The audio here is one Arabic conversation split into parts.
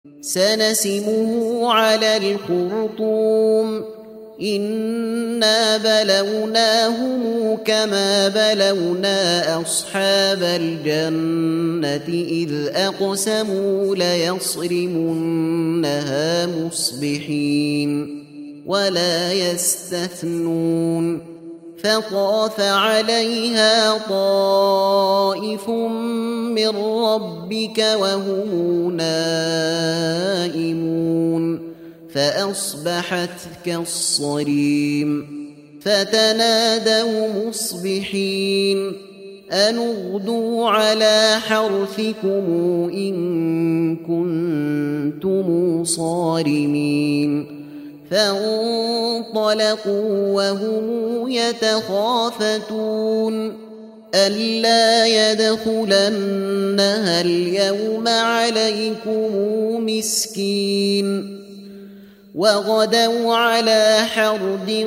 سنسمه على الخرطوم إنا بلوناهم كما بلونا أصحاب الجنة إذ أقسموا ليصرمنها مصبحين ولا يستثنون فطاف عليها طائف من ربك وهم نائمون فأصبحت كالصريم فتنادوا مصبحين أن اغدوا على حرثكم إن كنتم صارمين فانطلقوا وهم يتخافتون ألا يدخلنها اليوم عليكم مسكين وغدوا على حرد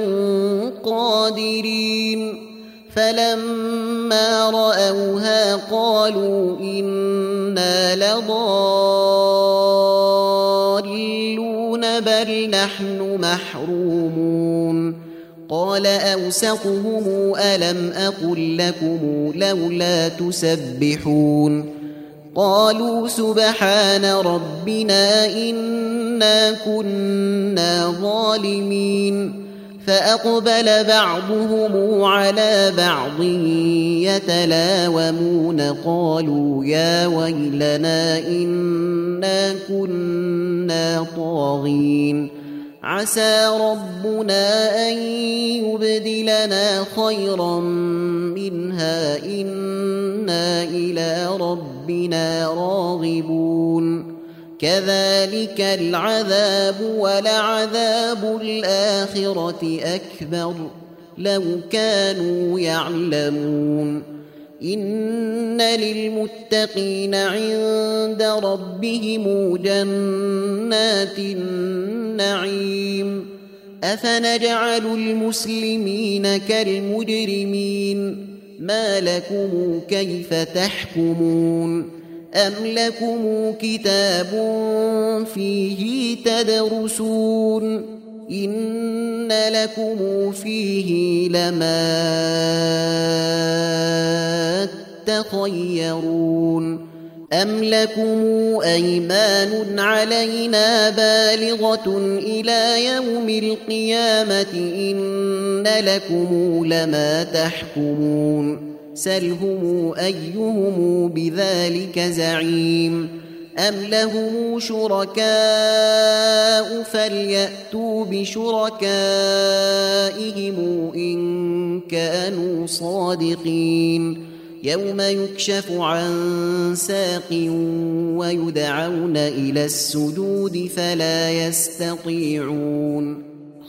قادرين فلما رأوها قالوا إنا لضالون بل نحن محرومون قال أوسطهم ألم أقل لكم لولا تسبحون قالوا سبحان ربنا إنا كنا ظالمين فأقبل بعضهم على بعض يتلاومون قالوا يا ويلنا إنا كنا طاغين عسى ربنا أن يبدلنا خيرا منها إنا إلى ربنا راغبون كذلك العذاب ولعذاب الآخرة أكبر لو كانوا يعلمون إن للمتقين عند ربهم جنات النعيم أفنجعل المسلمين كالمجرمين ما لكم كيف تحكمون أم لكم كتاب فيه تدرسون إن لكم فيه لما تخيرون أم لكم أيمان علينا بالغة إلى يوم القيامة إن لكم لما تحكمون سلهم أيهم بذلك زعيم أم لهم شركاء فليأتوا بشركائهم إن كانوا صادقين يوم يكشف عن ساق ويدعون إلى السجود فلا يستطيعون